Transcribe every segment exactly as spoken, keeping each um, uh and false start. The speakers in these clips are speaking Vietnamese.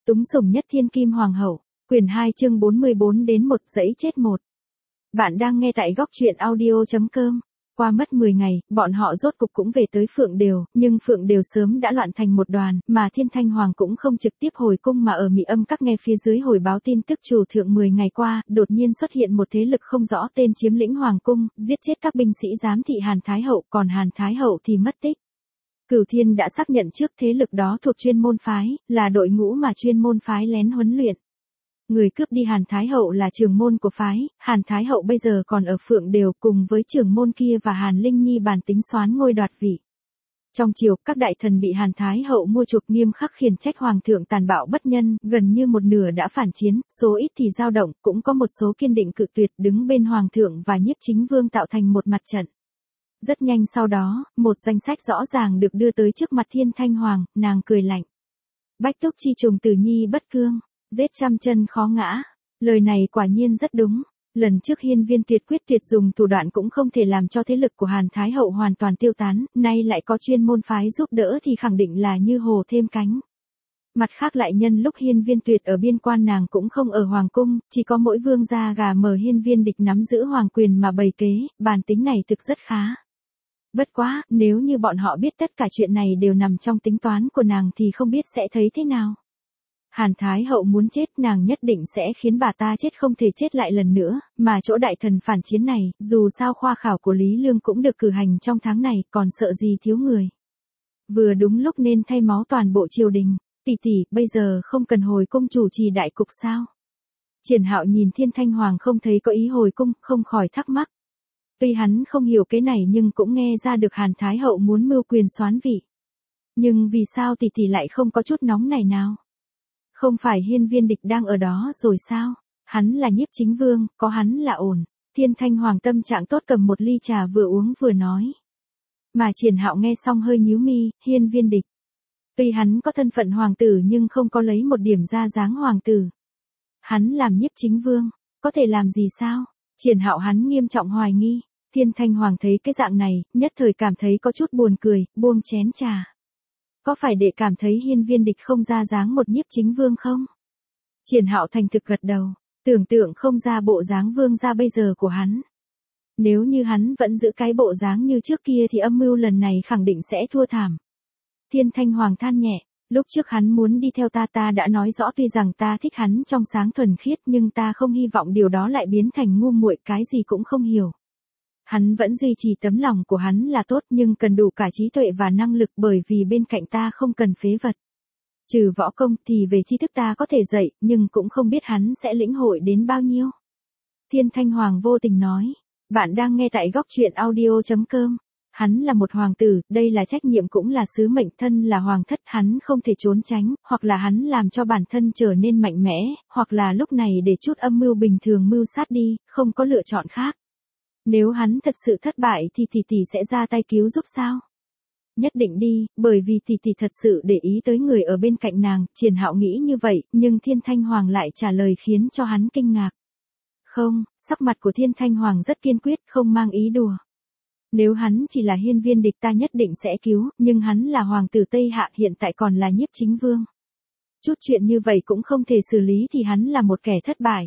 Túng sủng nhất thiên kim hoàng hậu, quyển hai chương bốn mươi bốn đến một dãy chết một. Bạn đang nghe tại góc truyện audio chấm com. Qua mất mười ngày, bọn họ rốt cục cũng về tới Phượng Đều, nhưng Phượng Đều sớm đã loạn thành một đoàn, mà Thiên Thanh Hoàng cũng không trực tiếp hồi cung mà ở Mị Âm Các nghe phía dưới hồi báo tin tức chủ thượng mười ngày qua, đột nhiên xuất hiện một thế lực không rõ tên chiếm lĩnh hoàng cung, giết chết các binh sĩ giám thị Hàn Thái Hậu, còn Hàn Thái Hậu thì mất tích. Cửu Thiên đã xác nhận trước thế lực đó thuộc chuyên môn phái, là đội ngũ mà chuyên môn phái lén huấn luyện. Người cướp đi Hàn Thái Hậu là trưởng môn của phái, Hàn Thái Hậu bây giờ còn ở Phượng Đều cùng với trưởng môn kia và Hàn Linh Nhi bàn tính soán ngôi đoạt vị. Trong triều, các đại thần bị Hàn Thái Hậu mua chuộc nghiêm khắc khiển trách hoàng thượng tàn bạo bất nhân, gần như một nửa đã phản chiến, số ít thì dao động, cũng có một số kiên định cự tuyệt đứng bên hoàng thượng và Nhiếp Chính Vương tạo thành một mặt trận. Rất nhanh sau đó, một danh sách rõ ràng được đưa tới trước mặt Thiên Thanh Hoàng, nàng cười lạnh. Bách túc chi trùng tử nhi bất cương, giết trăm chân khó ngã. Lời này quả nhiên rất đúng. Lần trước Hiên Viên Tuyệt quyết tuyệt dùng thủ đoạn cũng không thể làm cho thế lực của Hàn Thái Hậu hoàn toàn tiêu tán, nay lại có chuyên môn phái giúp đỡ thì khẳng định là như hồ thêm cánh. Mặt khác lại nhân lúc Hiên Viên Tuyệt ở biên quan nàng cũng không ở hoàng cung, chỉ có mỗi vương gia gà mờ Hiên Viên Địch nắm giữ hoàng quyền mà bày kế, bản tính này thực rất khá. Bất quá, nếu như bọn họ biết tất cả chuyện này đều nằm trong tính toán của nàng thì không biết sẽ thấy thế nào. Hàn Thái Hậu muốn chết, nàng nhất định sẽ khiến bà ta chết không thể chết lại lần nữa, mà chỗ đại thần phản chiến này, dù sao khoa khảo của Lý Lương cũng được cử hành trong tháng này, còn sợ gì thiếu người. Vừa đúng lúc nên thay máu toàn bộ triều đình. Tỷ tỷ, bây giờ không cần hồi cung chủ trì đại cục sao? Triển Hạo nhìn Thiên Thanh Hoàng không thấy có ý hồi cung, không khỏi thắc mắc. Tuy hắn không hiểu cái này nhưng cũng nghe ra được Hàn Thái Hậu muốn mưu quyền soán vị. Nhưng vì sao tỷ tỷ lại không có chút nóng này nào? Không phải Hiên Viên Địch đang ở đó rồi sao? Hắn là Nhiếp Chính Vương, có hắn là ổn. Thiên Thanh Hoàng tâm trạng tốt cầm một ly trà vừa uống vừa nói. Mà Triển Hạo nghe xong hơi nhíu mi, Hiên Viên Địch. Tuy hắn có thân phận hoàng tử nhưng không có lấy một điểm ra dáng hoàng tử. Hắn làm Nhiếp Chính Vương, có thể làm gì sao? Triển Hạo hắn nghiêm trọng hoài nghi. Thiên Thanh Hoàng thấy cái dạng này, nhất thời cảm thấy có chút buồn cười, buông chén trà. Có phải đệ cảm thấy Hiên Viên Địch không ra dáng một Nhiếp Chính Vương không? Triển Hạo thành thực gật đầu, tưởng tượng không ra bộ dáng vương gia bây giờ của hắn. Nếu như hắn vẫn giữ cái bộ dáng như trước kia thì âm mưu lần này khẳng định sẽ thua thảm. Thiên Thanh Hoàng than nhẹ, lúc trước hắn muốn đi theo ta ta đã nói rõ tuy rằng ta thích hắn trong sáng thuần khiết nhưng ta không hy vọng điều đó lại biến thành ngu muội cái gì cũng không hiểu. Hắn vẫn duy trì tấm lòng của hắn là tốt nhưng cần đủ cả trí tuệ và năng lực bởi vì bên cạnh ta không cần phế vật. Trừ võ công thì về tri thức ta có thể dạy nhưng cũng không biết hắn sẽ lĩnh hội đến bao nhiêu. Thiên Thanh Hoàng vô tình nói, bạn đang nghe tại góc truyện audio chấm com. Hắn là một hoàng tử, đây là trách nhiệm cũng là sứ mệnh, thân là hoàng thất hắn không thể trốn tránh, hoặc là hắn làm cho bản thân trở nên mạnh mẽ, hoặc là lúc này để chút âm mưu bình thường mưu sát đi, không có lựa chọn khác. Nếu hắn thật sự thất bại thì tỷ tỷ sẽ ra tay cứu giúp sao? Nhất định đi, bởi vì tỷ tỷ thật sự để ý tới người ở bên cạnh nàng, Triển Hạo nghĩ như vậy, nhưng Thiên Thanh Hoàng lại trả lời khiến cho hắn kinh ngạc. Không, sắc mặt của Thiên Thanh Hoàng rất kiên quyết, không mang ý đùa. Nếu hắn chỉ là Hiên Viên Địch ta nhất định sẽ cứu, nhưng hắn là hoàng tử Tây Hạ hiện tại còn là Nhiếp Chính Vương. Chút chuyện như vậy cũng không thể xử lý thì hắn là một kẻ thất bại.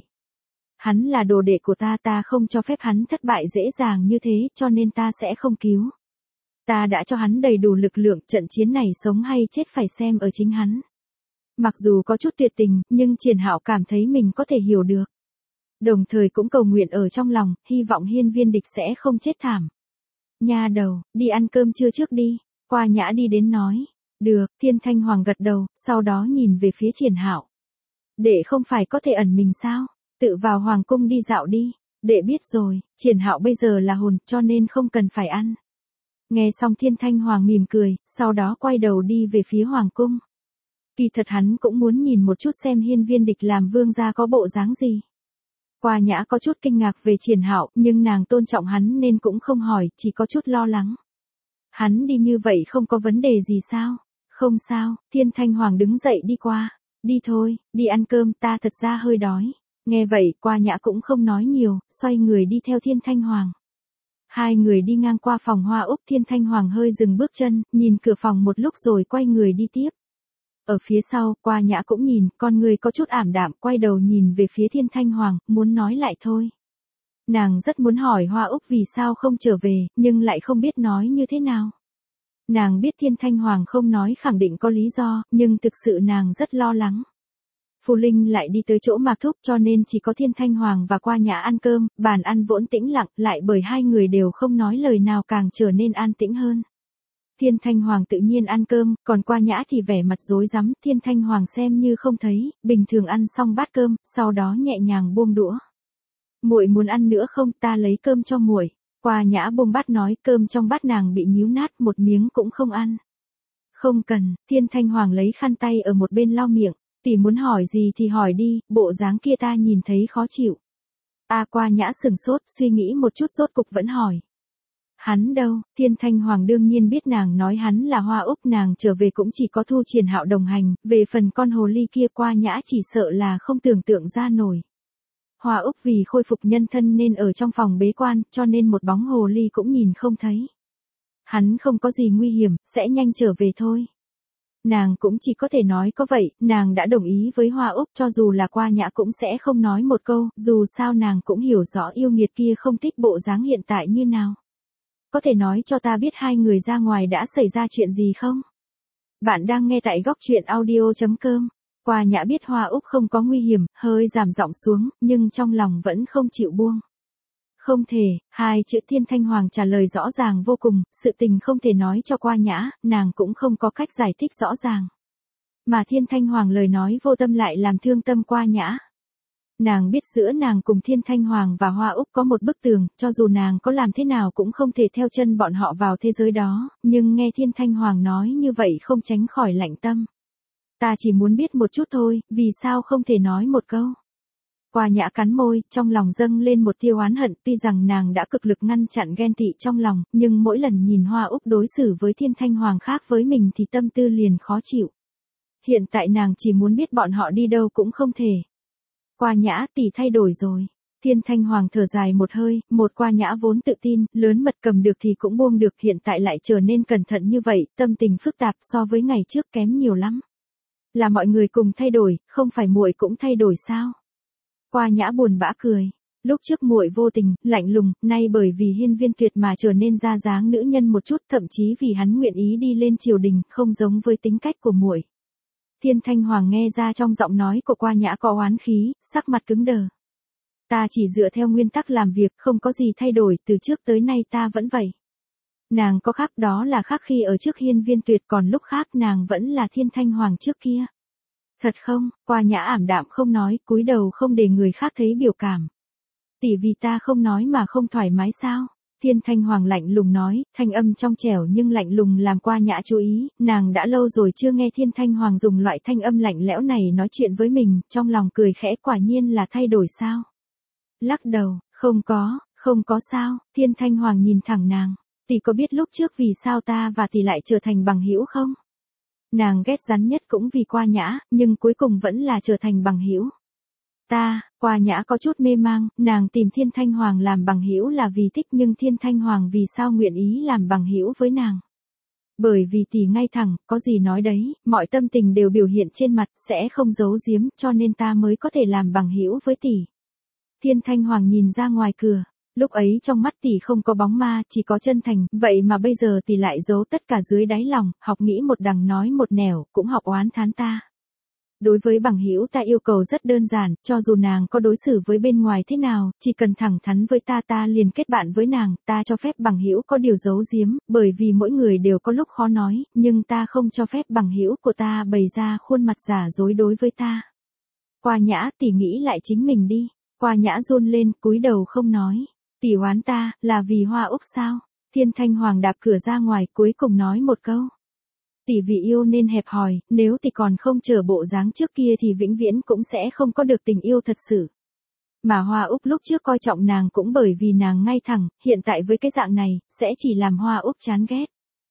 Hắn là đồ đệ của ta, ta không cho phép hắn thất bại dễ dàng như thế cho nên ta sẽ không cứu. Ta đã cho hắn đầy đủ lực lượng, trận chiến này sống hay chết phải xem ở chính hắn. Mặc dù có chút tuyệt tình, nhưng Triển Hạo cảm thấy mình có thể hiểu được. Đồng thời cũng cầu nguyện ở trong lòng, hy vọng Hiên Viên Địch sẽ không chết thảm. Nha đầu, đi ăn cơm trưa trước đi, Qua Nhã đi đến nói. Được, Thiên Thanh Hoàng gật đầu, sau đó nhìn về phía Triển Hạo. Đệ không phải có thể ẩn mình sao? Tự vào hoàng cung đi dạo đi. Đệ biết rồi, Triển Hạo bây giờ là hồn, cho nên không cần phải ăn. Nghe xong Thiên Thanh Hoàng mỉm cười, sau đó quay đầu đi về phía hoàng cung. Kỳ thật hắn cũng muốn nhìn một chút xem Hiên Viên Địch làm vương gia có bộ dáng gì. Qua Nhã có chút kinh ngạc về Triển Hạo, nhưng nàng tôn trọng hắn nên cũng không hỏi, chỉ có chút lo lắng. Hắn đi như vậy không có vấn đề gì sao? Không sao, Thiên Thanh Hoàng đứng dậy đi qua. Đi thôi, đi ăn cơm, ta thật ra hơi đói. Nghe vậy, Qua Nhã cũng không nói nhiều, xoay người đi theo Thiên Thanh Hoàng. Hai người đi ngang qua phòng hoa úc, Thiên Thanh Hoàng hơi dừng bước chân, nhìn cửa phòng một lúc rồi quay người đi tiếp. Ở phía sau, Qua Nhã cũng nhìn, con người có chút ảm đạm, quay đầu nhìn về phía Thiên Thanh Hoàng, muốn nói lại thôi. Nàng rất muốn hỏi Hoa Úc vì sao không trở về, nhưng lại không biết nói như thế nào. Nàng biết Thiên Thanh Hoàng không nói khẳng định có lý do, nhưng thực sự nàng rất lo lắng. Phù Linh lại đi tới chỗ Mạc Thúc cho nên chỉ có Thiên Thanh Hoàng và Qua Nhã ăn cơm, bàn ăn vốn tĩnh lặng, lại bởi hai người đều không nói lời nào càng trở nên an tĩnh hơn. Thiên Thanh Hoàng tự nhiên ăn cơm, còn Qua Nhã thì vẻ mặt rối rắm, Thiên Thanh Hoàng xem như không thấy, bình thường ăn xong bát cơm, sau đó nhẹ nhàng buông đũa. Muội muốn ăn nữa không, ta lấy cơm cho muội. Qua Nhã buông bát nói, cơm trong bát nàng bị nhíu nát, một miếng cũng không ăn. Không cần, Thiên Thanh Hoàng lấy khăn tay ở một bên lau miệng, tỷ muốn hỏi gì thì hỏi đi, bộ dáng kia ta nhìn thấy khó chịu. A Qua Nhã sừng sốt, suy nghĩ một chút rốt cục vẫn hỏi. Hắn đâu? Thiên Thanh Hoàng đương nhiên biết nàng nói hắn là Hoa Úc, nàng trở về cũng chỉ có Thu Triển Hạo đồng hành, về phần con hồ ly kia Qua Nhã chỉ sợ là không tưởng tượng ra nổi. Hoa Úc vì khôi phục nhân thân nên ở trong phòng bế quan, cho nên một bóng hồ ly cũng nhìn không thấy. Hắn không có gì nguy hiểm, sẽ nhanh trở về thôi. Nàng cũng chỉ có thể nói có vậy, nàng đã đồng ý với Hoa Úc, cho dù là Qua Nhã cũng sẽ không nói một câu, dù sao nàng cũng hiểu rõ yêu nghiệt kia không thích bộ dáng hiện tại như nào. Có thể nói cho ta biết hai người ra ngoài đã xảy ra chuyện gì không? Bạn đang nghe tại góc truyện audio chấm com. Qua Nhã biết Hoa Úc không có nguy hiểm, hơi giảm giọng xuống, nhưng trong lòng vẫn không chịu buông. Không thể, hai chữ Thiên Thanh Hoàng trả lời rõ ràng vô cùng, sự tình không thể nói cho Qua Nhã, nàng cũng không có cách giải thích rõ ràng. Mà Thiên Thanh Hoàng lời nói vô tâm lại làm thương tâm Qua Nhã. Nàng biết giữa nàng cùng Thiên Thanh Hoàng và Hoa Úc có một bức tường, cho dù nàng có làm thế nào cũng không thể theo chân bọn họ vào thế giới đó, nhưng nghe Thiên Thanh Hoàng nói như vậy không tránh khỏi lạnh tâm. Ta chỉ muốn biết một chút thôi, vì sao không thể nói một câu. Qua Nhã cắn môi, trong lòng dâng lên một tia oán hận, tuy rằng nàng đã cực lực ngăn chặn ghen tị trong lòng, nhưng mỗi lần nhìn Hoa Úc đối xử với Thiên Thanh Hoàng khác với mình thì tâm tư liền khó chịu. Hiện tại nàng chỉ muốn biết bọn họ đi đâu cũng không thể. Qua Nhã, tỷ thay đổi rồi. Thiên Thanh Hoàng thở dài một hơi, một Qua Nhã vốn tự tin, lớn mật cầm được thì cũng buông được, hiện tại lại trở nên cẩn thận như vậy, tâm tình phức tạp so với ngày trước kém nhiều lắm. Là mọi người cùng thay đổi, không phải muội cũng thay đổi sao? Qua Nhã buồn bã cười. Lúc trước muội vô tình, lạnh lùng, nay bởi vì Hiên Viên Tuyệt mà trở nên ra dáng nữ nhân một chút, thậm chí vì hắn nguyện ý đi lên triều đình, không giống với tính cách của muội. Thiên Thanh Hoàng nghe ra trong giọng nói của Qua Nhã có oán khí, sắc mặt cứng đờ. Ta chỉ dựa theo nguyên tắc làm việc, không có gì thay đổi, từ trước tới nay ta vẫn vậy. Nàng có khác, đó là khác khi ở trước Hiên Viên Tuyệt, còn lúc khác nàng vẫn là Thiên Thanh Hoàng trước kia. Thật không? Qua Nhã ảm đạm không nói, cúi đầu không để người khác thấy biểu cảm. Tỷ vì ta không nói mà không thoải mái sao? Thiên Thanh Hoàng lạnh lùng nói, thanh âm trong trẻo nhưng lạnh lùng làm Qua Nhã chú ý, nàng đã lâu rồi chưa nghe Thiên Thanh Hoàng dùng loại thanh âm lạnh lẽo này nói chuyện với mình, trong lòng cười khẽ, quả nhiên là thay đổi sao? Lắc đầu, không có, không có sao. Thiên Thanh Hoàng nhìn thẳng nàng, tỷ có biết lúc trước vì sao ta và tỷ lại trở thành bằng hữu không? Nàng ghét rắn nhất cũng vì Qua Nhã, nhưng cuối cùng vẫn là trở thành bằng hữu. Ta, Qua Nhã có chút mê mang, nàng tìm Thiên Thanh Hoàng làm bằng hữu là vì thích, nhưng Thiên Thanh Hoàng vì sao nguyện ý làm bằng hữu với nàng? Bởi vì tỷ ngay thẳng, có gì nói đấy, mọi tâm tình đều biểu hiện trên mặt, sẽ không giấu giếm, cho nên ta mới có thể làm bằng hữu với tỷ. Thiên Thanh Hoàng nhìn ra ngoài cửa, lúc ấy trong mắt tỷ không có bóng ma, chỉ có chân thành, vậy mà bây giờ tỷ lại giấu tất cả dưới đáy lòng, học nghĩ một đằng nói một nẻo, cũng học oán thán ta. Đối với bằng hữu ta yêu cầu rất đơn giản, cho dù nàng có đối xử với bên ngoài thế nào, chỉ cần thẳng thắn với ta ta liền kết bạn với nàng, ta cho phép bằng hữu có điều giấu giếm, bởi vì mỗi người đều có lúc khó nói, nhưng ta không cho phép bằng hữu của ta bày ra khuôn mặt giả dối đối với ta. Qua Nhã, tỷ nghĩ lại chính mình đi. Qua Nhã run lên, cúi đầu không nói. Tỷ oán ta, là vì Hoa Úc sao? Thiên Thanh Hoàng đạp cửa ra ngoài, cuối cùng nói một câu. Tỷ vì yêu nên hẹp hòi, nếu tỷ còn không trở bộ dáng trước kia thì vĩnh viễn cũng sẽ không có được tình yêu thật sự. Mà Hoa Úc lúc trước coi trọng nàng cũng bởi vì nàng ngay thẳng, hiện tại với cái dạng này, sẽ chỉ làm Hoa Úc chán ghét.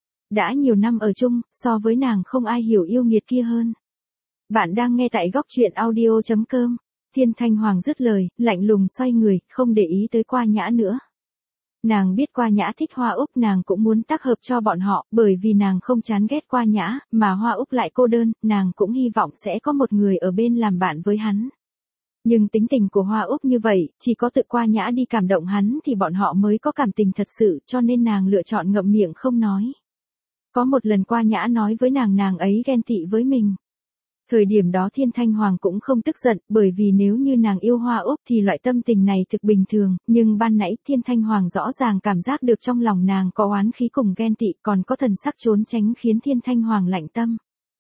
Đã nhiều năm ở chung, so với nàng không ai hiểu yêu nghiệt kia hơn. Bạn đang nghe tại góc truyện audio chấm com. Thiên Thanh Hoàng dứt lời, lạnh lùng xoay người, không để ý tới Qua Nhã nữa. Nàng biết Qua Nhã thích Hoa Úc, nàng cũng muốn tác hợp cho bọn họ, bởi vì nàng không chán ghét Qua Nhã, mà Hoa Úc lại cô đơn, nàng cũng hy vọng sẽ có một người ở bên làm bạn với hắn. Nhưng tính tình của Hoa Úc như vậy, chỉ có tự Qua Nhã đi cảm động hắn thì bọn họ mới có cảm tình thật sự, cho nên nàng lựa chọn ngậm miệng không nói. Có một lần Qua Nhã nói với nàng nàng ấy ghen tị với mình. Thời điểm đó Thiên Thanh Hoàng cũng không tức giận, bởi vì nếu như nàng yêu Hoa Úc thì loại tâm tình này thực bình thường, nhưng ban nãy Thiên Thanh Hoàng rõ ràng cảm giác được trong lòng nàng có oán khí cùng ghen tị, còn có thần sắc trốn tránh khiến Thiên Thanh Hoàng lạnh tâm.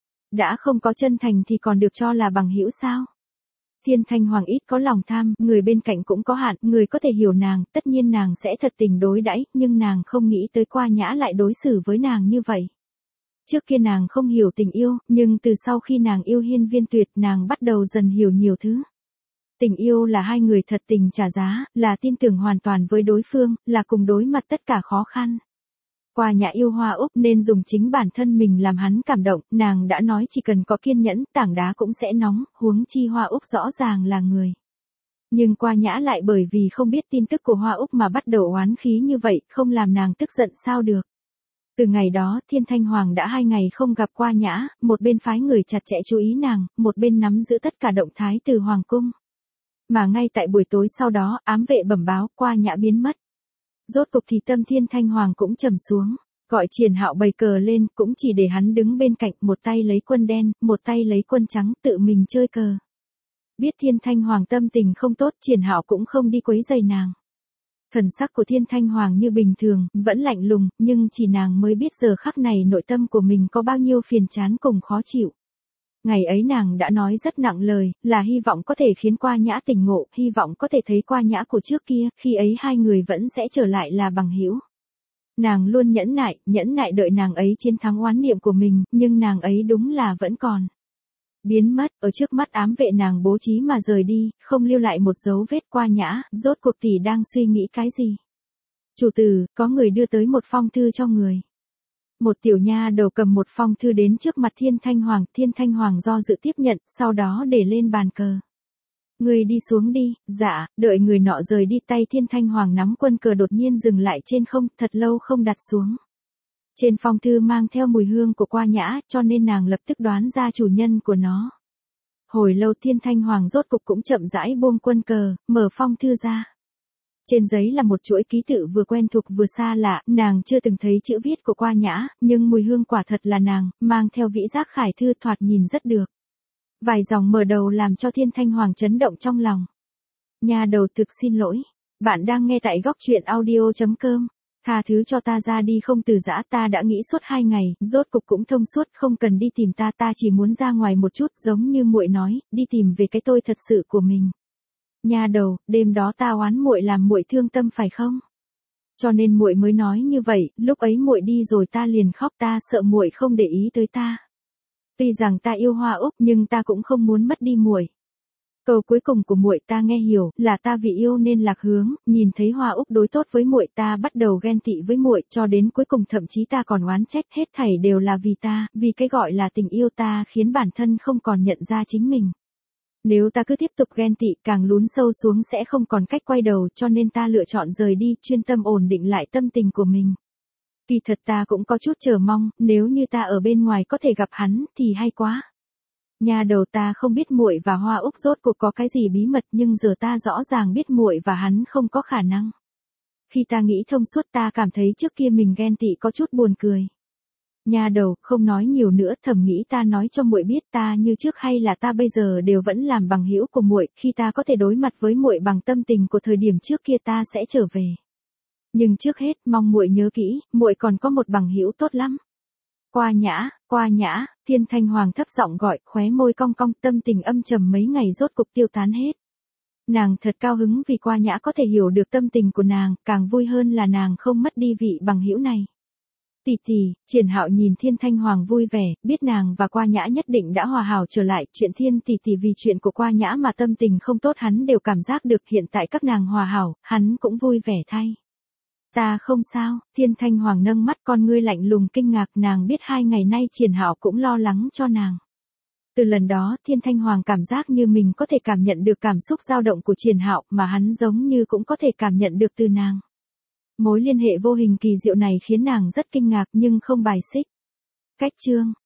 Đã không có chân thành thì còn được cho là bằng hữu sao? Thiên Thanh Hoàng ít có lòng tham, người bên cạnh cũng có hạn, người có thể hiểu nàng, tất nhiên nàng sẽ thật tình đối đãi, nhưng nàng không nghĩ tới Qua Nhã lại đối xử với nàng như vậy. Trước kia nàng không hiểu tình yêu, nhưng từ sau khi nàng yêu Hiên Viên Tuyệt, nàng bắt đầu dần hiểu nhiều thứ. Tình yêu là hai người thật tình trả giá, là tin tưởng hoàn toàn với đối phương, là cùng đối mặt tất cả khó khăn. Qua Nhã yêu Hoa Úc nên dùng chính bản thân mình làm hắn cảm động, nàng đã nói chỉ cần có kiên nhẫn, tảng đá cũng sẽ nóng, huống chi Hoa Úc rõ ràng là người. Nhưng Qua Nhã lại bởi vì không biết tin tức của Hoa Úc mà bắt đầu oán khí như vậy, không làm nàng tức giận sao được. Từ ngày đó, Thiên Thanh Hoàng đã hai ngày không gặp Qua Nhã, một bên phái người chặt chẽ chú ý nàng, một bên nắm giữ tất cả động thái từ Hoàng cung. Mà ngay tại buổi tối sau đó, ám vệ bẩm báo Qua Nhã biến mất. Rốt cục thì tâm Thiên Thanh Hoàng cũng trầm xuống, gọi Triển Hạo bày cờ lên, cũng chỉ để hắn đứng bên cạnh, một tay lấy quân đen, một tay lấy quân trắng, tự mình chơi cờ. Biết Thiên Thanh Hoàng tâm tình không tốt, Triển Hạo cũng không đi quấy rầy nàng. Thần sắc của Thiên Thanh Hoàng như bình thường, vẫn lạnh lùng, nhưng chỉ nàng mới biết giờ khắc này nội tâm của mình có bao nhiêu phiền chán cùng khó chịu. Ngày ấy nàng đã nói rất nặng lời, là hy vọng có thể khiến Qua Nhã tỉnh ngộ, hy vọng có thể thấy Qua Nhã của trước kia, khi ấy hai người vẫn sẽ trở lại là bằng hữu. Nàng luôn nhẫn nại, nhẫn nại đợi nàng ấy chiến thắng oán niệm của mình, nhưng nàng ấy đúng là vẫn còn. Biến mất, ở trước mắt ám vệ nàng bố trí mà rời đi, không lưu lại một dấu vết. Qua Nhã, rốt cuộc tỷ đang suy nghĩ cái gì? Chủ tử, có người đưa tới một phong thư cho người. Một tiểu nha đầu cầm một phong thư đến trước mặt Thiên Thanh Hoàng, Thiên Thanh Hoàng do dự tiếp nhận, sau đó để lên bàn cờ. Người đi xuống đi, dạ, đợi người nọ rời đi tay Thiên Thanh Hoàng nắm quân cờ đột nhiên dừng lại trên không, thật lâu không đặt xuống. Trên phong thư mang theo mùi hương của Qua Nhã, cho nên nàng lập tức đoán ra chủ nhân của nó. Hồi lâu Thiên Thanh Hoàng rốt cục cũng chậm rãi buông quân cờ, mở phong thư ra. Trên giấy là một chuỗi ký tự vừa quen thuộc vừa xa lạ, nàng chưa từng thấy chữ viết của Qua Nhã, nhưng mùi hương quả thật là nàng, mang theo vĩ giác khải thư thoạt nhìn rất được. Vài dòng mở đầu làm cho Thiên Thanh Hoàng chấn động trong lòng. Nhà đầu thực xin lỗi. Bạn đang nghe tại góc truyện audio chấm com. Tha thứ cho ta ra đi không từ giã, ta đã nghĩ suốt hai ngày, rốt cục cũng thông suốt, không cần đi tìm ta, ta chỉ muốn ra ngoài một chút, giống như muội nói, đi tìm về cái tôi thật sự của mình. Nhà đầu, đêm đó ta oán muội làm muội thương tâm phải không? Cho nên muội mới nói như vậy, lúc ấy muội đi rồi ta liền khóc, ta sợ muội không để ý tới ta. Tuy rằng ta yêu Hoa Úc nhưng ta cũng không muốn mất đi muội. Câu cuối cùng của muội ta nghe hiểu, là ta vì yêu nên lạc hướng, nhìn thấy Hoa Úc đối tốt với muội ta bắt đầu ghen tị với muội, cho đến cuối cùng thậm chí ta còn oán trách, hết thảy đều là vì ta, vì cái gọi là tình yêu ta khiến bản thân không còn nhận ra chính mình. Nếu ta cứ tiếp tục ghen tị càng lún sâu xuống sẽ không còn cách quay đầu, cho nên ta lựa chọn rời đi, chuyên tâm ổn định lại tâm tình của mình. Kỳ thật ta cũng có chút chờ mong, nếu như ta ở bên ngoài có thể gặp hắn, thì hay quá. Nhà đầu, ta không biết muội và Hoa Úc rốt cuộc có cái gì bí mật, nhưng giờ ta rõ ràng biết muội và hắn không có khả năng. Khi ta nghĩ thông suốt ta cảm thấy trước kia mình ghen tị có chút buồn cười. Nhà đầu, không nói nhiều nữa, thầm nghĩ ta nói cho muội biết ta như trước hay là ta bây giờ đều vẫn làm bằng hữu của muội, khi ta có thể đối mặt với muội bằng tâm tình của thời điểm trước kia ta sẽ trở về. Nhưng trước hết, mong muội nhớ kỹ, muội còn có một bằng hữu tốt lắm. Qua Nhã, Qua Nhã, Thiên Thanh Hoàng thấp giọng gọi, khóe môi cong cong, tâm tình âm trầm mấy ngày rốt cục tiêu tán hết. Nàng thật cao hứng vì Qua Nhã có thể hiểu được tâm tình của nàng, càng vui hơn là nàng không mất đi vị bằng hữu này. Tỷ tỷ, Triển Hạo nhìn Thiên Thanh Hoàng vui vẻ, biết nàng và Qua Nhã nhất định đã hòa hảo trở lại, chuyện Thiên tỷ tỷ vì chuyện của Qua Nhã mà tâm tình không tốt hắn đều cảm giác được, hiện tại các nàng hòa hảo, hắn cũng vui vẻ thay. Ta không sao, Thiên Thanh Hoàng nâng mắt, con ngươi lạnh lùng kinh ngạc, nàng biết hai ngày nay Triển Hạo cũng lo lắng cho nàng. Từ lần đó, Thiên Thanh Hoàng cảm giác như mình có thể cảm nhận được cảm xúc dao động của Triển Hạo, mà hắn giống như cũng có thể cảm nhận được từ nàng. Mối liên hệ vô hình kỳ diệu này khiến nàng rất kinh ngạc nhưng không bài xích. Cách chương